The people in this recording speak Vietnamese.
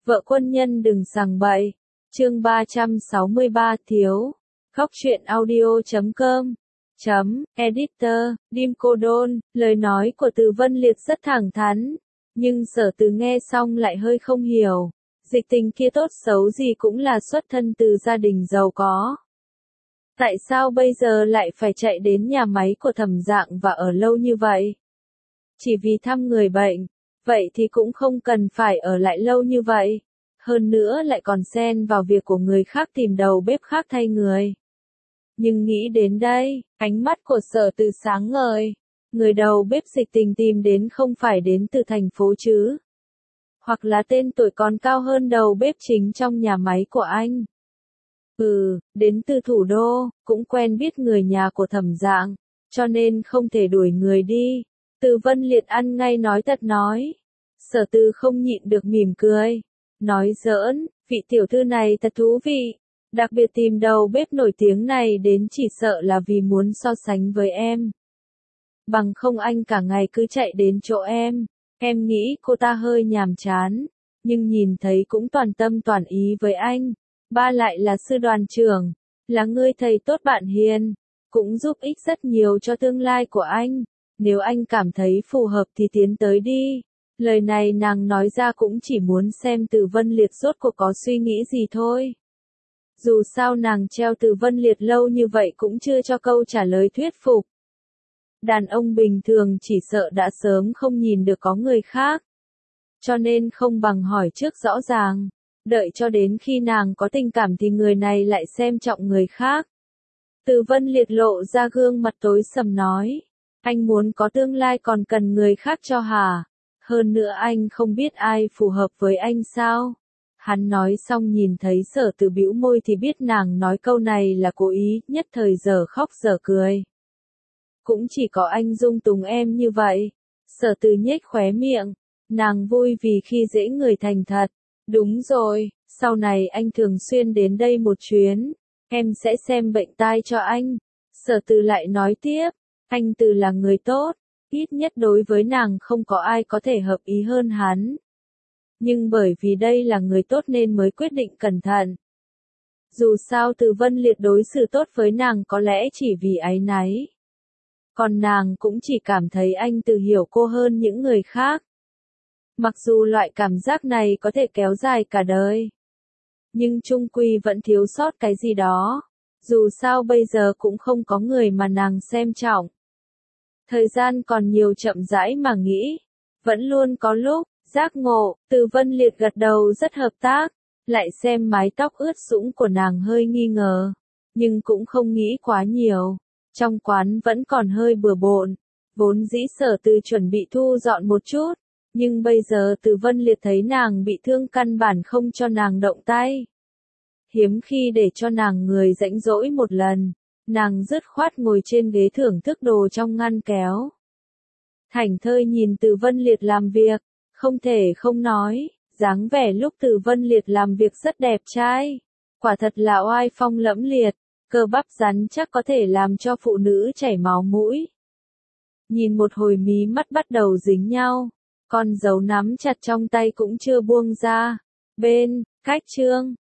Vợ quân nhân đừng sằng bậy. Chương 363 thiếu. Khóc chuyện audio.com Editor, Dim Cô Đôn, lời nói của Từ Vân Liệt rất thẳng thắn, nhưng Sở Từ nghe xong lại hơi không hiểu. Dịch Tình kia tốt xấu gì cũng là xuất thân từ gia đình giàu có. Tại sao bây giờ lại phải chạy đến nhà máy của Thẩm Dạng và ở lâu như vậy? Chỉ vì thăm người bệnh, vậy thì cũng không cần phải ở lại lâu như vậy. Hơn nữa lại còn xen vào việc của người khác tìm đầu bếp khác thay người. Nhưng nghĩ đến đây, ánh mắt của Sở Từ sáng ngời. Người đầu bếp Dịch Tình tìm đến không phải đến từ thành phố chứ. Hoặc là tên tuổi còn cao hơn đầu bếp chính trong nhà máy của anh. Đến từ thủ đô, cũng quen biết người nhà của Thẩm Dạng, cho nên không thể đuổi người đi. Từ Vân Liệt ăn ngay nói thật nói. Sở Từ không nhịn được mỉm cười. Nói giỡn, vị tiểu thư này thật thú vị. Đặc biệt tìm đầu bếp nổi tiếng này đến chỉ sợ là vì muốn so sánh với em. Bằng không anh cả ngày cứ chạy đến chỗ em. Em nghĩ cô ta hơi nhàm chán, nhưng nhìn thấy cũng toàn tâm toàn ý với anh. Ba lại là sư đoàn trưởng, là người thầy tốt bạn hiền, cũng giúp ích rất nhiều cho tương lai của anh. Nếu anh cảm thấy phù hợp thì tiến tới đi. Lời này nàng nói ra cũng chỉ muốn xem Từ Vân Liệt rốt cuộc có suy nghĩ gì thôi. Dù sao nàng treo Từ Vân Liệt lâu như vậy cũng chưa cho câu trả lời thuyết phục. Đàn ông bình thường chỉ sợ đã sớm không nhìn được có người khác. Cho nên không bằng hỏi trước rõ ràng. Đợi cho đến khi nàng có tình cảm thì người này lại xem trọng người khác. Từ Vân Liệt lộ ra gương mặt tối sầm nói. Anh muốn có tương lai còn cần người khác cho hả? Hơn nữa anh không biết ai phù hợp với anh sao? Hắn nói xong nhìn thấy Sở Từ bĩu môi thì biết nàng nói câu này là cố ý, nhất thời giờ khóc giờ cười. Cũng chỉ có anh dung túng em như vậy. Sở Từ nhếch khóe miệng. Nàng vui vì khi dễ người thành thật. Đúng rồi, sau này anh thường xuyên đến đây một chuyến. Em sẽ xem bệnh tai cho anh. Sở Từ lại nói tiếp. Anh Từ là người tốt. Ít nhất đối với nàng không có ai có thể hợp ý hơn hắn. Nhưng bởi vì đây là người tốt nên mới quyết định cẩn thận. Dù sao Từ Vân Liệt đối xử tốt với nàng có lẽ chỉ vì áy náy. Còn nàng cũng chỉ cảm thấy anh Từ hiểu cô hơn những người khác. Mặc dù loại cảm giác này có thể kéo dài cả đời. Nhưng chung quy vẫn thiếu sót cái gì đó. Dù sao bây giờ cũng không có người mà nàng xem trọng. Thời gian còn nhiều chậm rãi mà nghĩ. Vẫn luôn có lúc, giác ngộ, Từ Vân Liệt gật đầu rất hợp tác. Lại xem mái tóc ướt sũng của nàng hơi nghi ngờ. Nhưng cũng không nghĩ quá nhiều. Trong quán vẫn còn hơi bừa bộn. Vốn dĩ Sở Từ chuẩn bị thu dọn một chút. Nhưng bây giờ Từ Vân Liệt thấy nàng bị thương căn bản không cho nàng động tay. Hiếm khi để cho nàng người rãnh rỗi một lần. Nàng dứt khoát ngồi trên ghế thưởng thức đồ trong ngăn kéo. Thảnh thơi nhìn Từ Vân Liệt làm việc. Không thể không nói, dáng vẻ lúc Từ Vân Liệt làm việc rất đẹp trai. Quả thật là oai phong lẫm liệt. Cơ bắp rắn chắc có thể làm cho phụ nữ chảy máu mũi. Nhìn một hồi mí mắt bắt đầu dính nhau. Con dấu nắm chặt trong tay cũng chưa buông ra. Bên, khách trương,